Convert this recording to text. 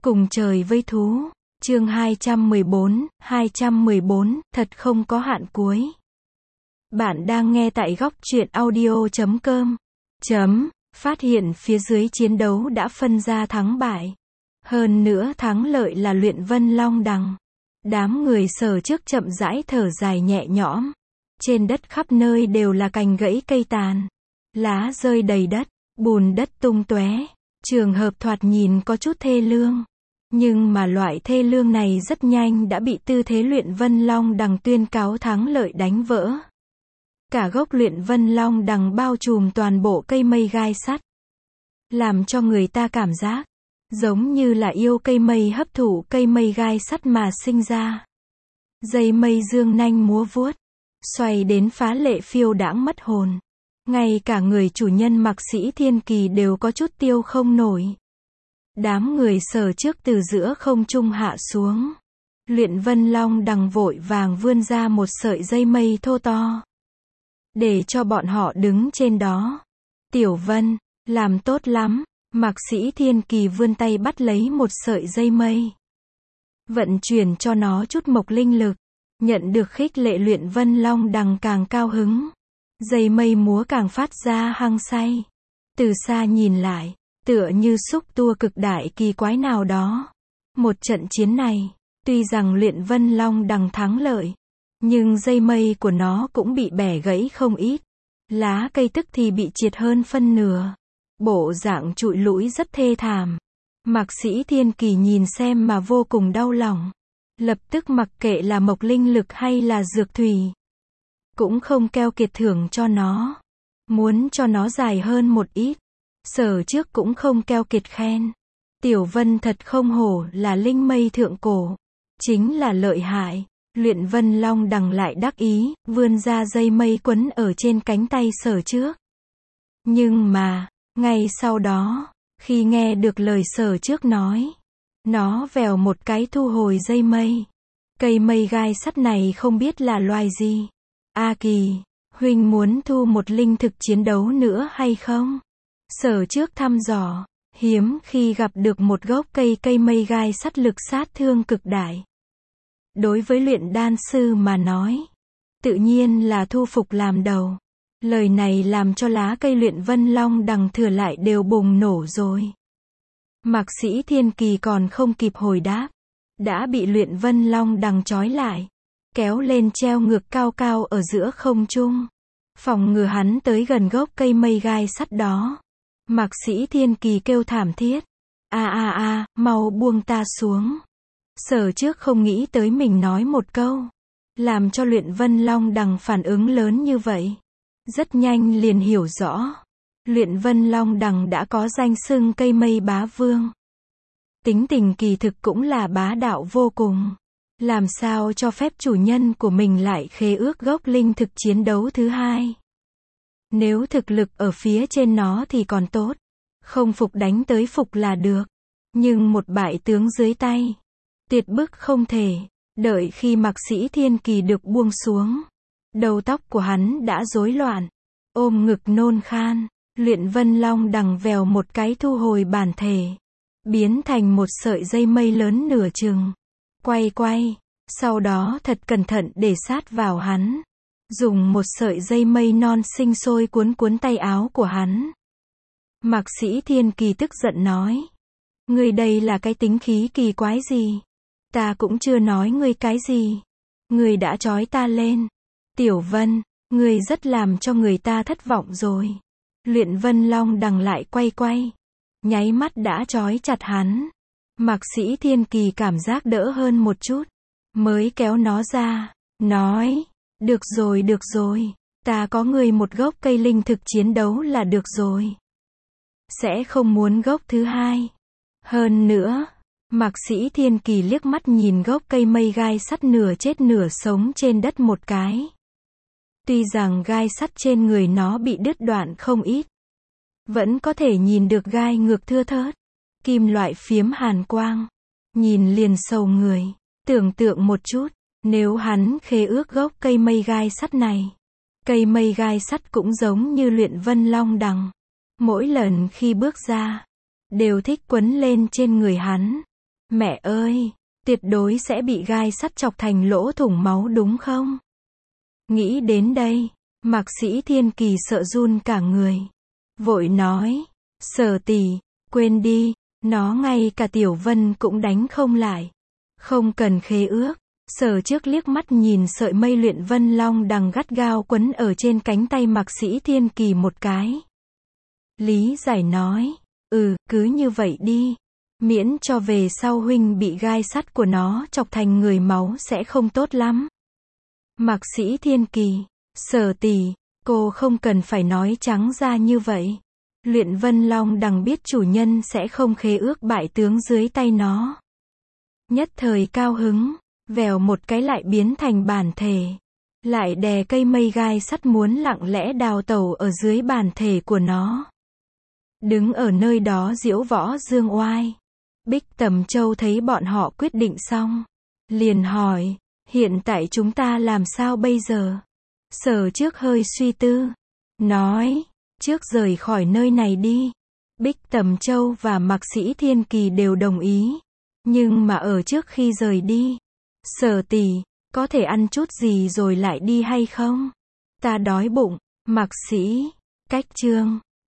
Cùng trời với thú. Chương 214, thật không có hạn cuối. Bạn đang nghe tại góc truyện audio.com. Phát hiện phía dưới chiến đấu đã phân ra thắng bại. Hơn nữa thắng lợi là Luyện Vân Long Đằng. Đám người Sở trước chậm rãi thở dài nhẹ nhõm. Trên đất khắp nơi đều là cành gãy cây tàn. Lá rơi đầy đất, bùn đất tung tóe. Trường hợp thoạt nhìn có chút thê lương. Nhưng mà loại thê lương này rất nhanh đã bị tư thế Luyện Vân Long Đằng tuyên cáo thắng lợi đánh vỡ. Cả gốc Luyện Vân Long Đằng bao trùm toàn bộ cây mây gai sắt. Làm cho người ta cảm giác giống như là yêu cây mây hấp thụ cây mây gai sắt mà sinh ra. Dây mây dương nanh múa vuốt, xoay đến phá lệ phiêu đãng mất hồn. Ngay cả người chủ nhân Mạc Sĩ Thiên Kỳ đều có chút tiêu không nổi. Đám người Sở trước từ giữa không trung hạ xuống. Luyện Vân Long Đằng vội vàng vươn ra một sợi dây mây thô to. Để cho bọn họ đứng trên đó. Tiểu Vân, làm tốt lắm. Mạc Sĩ Thiên Kỳ vươn tay bắt lấy một sợi dây mây. Vận chuyển cho nó chút mộc linh lực. Nhận được khích lệ Luyện Vân Long Đằng càng cao hứng. Dây mây múa càng phát ra hăng say. Từ xa nhìn lại, tựa như xúc tua cực đại kỳ quái nào đó. Một trận chiến này, tuy rằng Luyện Vân Long Đằng thắng lợi, nhưng dây mây của nó cũng bị bẻ gãy không ít. Lá cây tức thì bị triệt hơn phân nửa. Bộ dạng trụi lũi rất thê thảm. Mạc Sĩ Thiên Kỳ nhìn xem mà vô cùng đau lòng. Lập tức mặc kệ là mộc linh lực hay là dược thủy, cũng không keo kiệt thưởng cho nó. Muốn cho nó dài hơn một ít. Sở trước cũng không keo kiệt khen. Tiểu Vân thật không hổ là linh mây thượng cổ. Chính là lợi hại. Luyện Vân Long Đằng lại đắc ý, vươn ra dây mây quấn ở trên cánh tay Sở trước. Nhưng mà, ngay sau đó, khi nghe được lời Sở trước nói, nó vèo một cái thu hồi dây mây. Cây mây gai sắt này không biết là loài gì. A Kỳ, huynh muốn thu một linh thực chiến đấu nữa hay không? Sở trước thăm dò, hiếm khi gặp được một gốc cây mây gai sắt lực sát thương cực đại. Đối với luyện đan sư mà nói, tự nhiên là thu phục làm đầu. Lời này làm cho lá cây Luyện Vân Long Đằng thừa lại đều bùng nổ rồi. Mạc Sĩ Thiên Kỳ còn không kịp hồi đáp, đã bị Luyện Vân Long Đằng trói lại, kéo lên treo ngược cao cao ở giữa không trung. Phòng ngừa hắn tới gần gốc cây mây gai sắt đó. Mạc Sĩ Thiên Kỳ kêu thảm thiết. Mau buông ta xuống. Sở trước không nghĩ tới mình nói một câu, làm cho Luyện Vân Long Đằng phản ứng lớn như vậy. Rất nhanh liền hiểu rõ. Luyện Vân Long Đằng đã có danh xưng cây mây bá vương. Tính tình kỳ thực cũng là bá đạo vô cùng. Làm sao cho phép chủ nhân của mình lại khế ước gốc linh thực chiến đấu thứ hai. Nếu thực lực ở phía trên nó thì còn tốt. Không phục đánh tới phục là được. Nhưng một bại tướng dưới tay, tuyệt bức không thể. Đợi khi Mạc Sĩ Thiên Kỳ được buông xuống, đầu tóc của hắn đã rối loạn, ôm ngực nôn khan. Luyện Vân Long Đằng vèo một cái thu hồi bản thể, biến thành một sợi dây mây lớn nửa chừng. Quay, sau đó thật cẩn thận để sát vào hắn. Dùng một sợi dây mây non sinh sôi cuốn tay áo của hắn. Mạc Sĩ Thiên Kỳ tức giận nói. Ngươi đây là cái tính khí kỳ quái gì? Ta cũng chưa nói ngươi cái gì. Ngươi đã trói ta lên. Tiểu Vân, ngươi rất làm cho người ta thất vọng rồi. Luyện Vân Long Đằng lại quay. Nháy mắt đã trói chặt hắn. Mạc Sĩ Thiên Kỳ cảm giác đỡ hơn một chút. Mới kéo nó ra. Nói. Được rồi. Ta có ngươi một gốc cây linh thực chiến đấu là được rồi. Sẽ không muốn gốc thứ hai. Hơn nữa, Mạc Sĩ Thiên Kỳ liếc mắt nhìn gốc cây mây gai sắt nửa chết nửa sống trên đất một cái. Tuy rằng gai sắt trên người nó bị đứt đoạn không ít, vẫn có thể nhìn được gai ngược thưa thớt, kim loại phiếm hàn quang. Nhìn liền sầu người. Tưởng tượng một chút, nếu hắn khế ước gốc cây mây gai sắt này. Cây mây gai sắt cũng giống như Luyện Vân Long Đằng. Mỗi lần khi bước ra, đều thích quấn lên trên người hắn. Mẹ ơi, tuyệt đối sẽ bị gai sắt chọc thành lỗ thủng máu đúng không? Nghĩ đến đây, Mạc Sĩ Thiên Kỳ sợ run cả người. Vội nói, Sở tỷ, quên đi, nó ngay cả Tiểu Vân cũng đánh không lại. Không cần khế ước. Sở Trước liếc mắt nhìn sợi mây luyện vân long đằng gắt gao quấn ở trên cánh tay Mạc Sĩ Thiên Kỳ một cái. Lý giải nói, cứ như vậy đi. Miễn cho về sau huynh bị gai sắt của nó chọc thành người máu sẽ không tốt lắm. Mạc Sĩ Thiên Kỳ, Sở tỷ, cô không cần phải nói trắng ra như vậy. Luyện vân long đằng biết chủ nhân sẽ không khế ước bại tướng dưới tay nó. Nhất thời cao hứng, vèo một cái lại biến thành bản thể. Lại đè cây mây gai sắt muốn lặng lẽ đào tẩu ở dưới bản thể của nó. Đứng ở nơi đó diễu võ dương oai. Bích Tầm Châu thấy bọn họ quyết định xong. Liền hỏi, hiện tại chúng ta làm sao bây giờ? Sở Trước hơi suy tư. Nói, trước rời khỏi nơi này đi. Bích Tầm Châu và Mạc Sĩ Thiên Kỳ đều đồng ý. Nhưng mà ở trước khi rời đi, Sở tỷ, có thể ăn chút gì rồi lại đi hay không? Ta đói bụng. Mạc Sĩ. Cách chương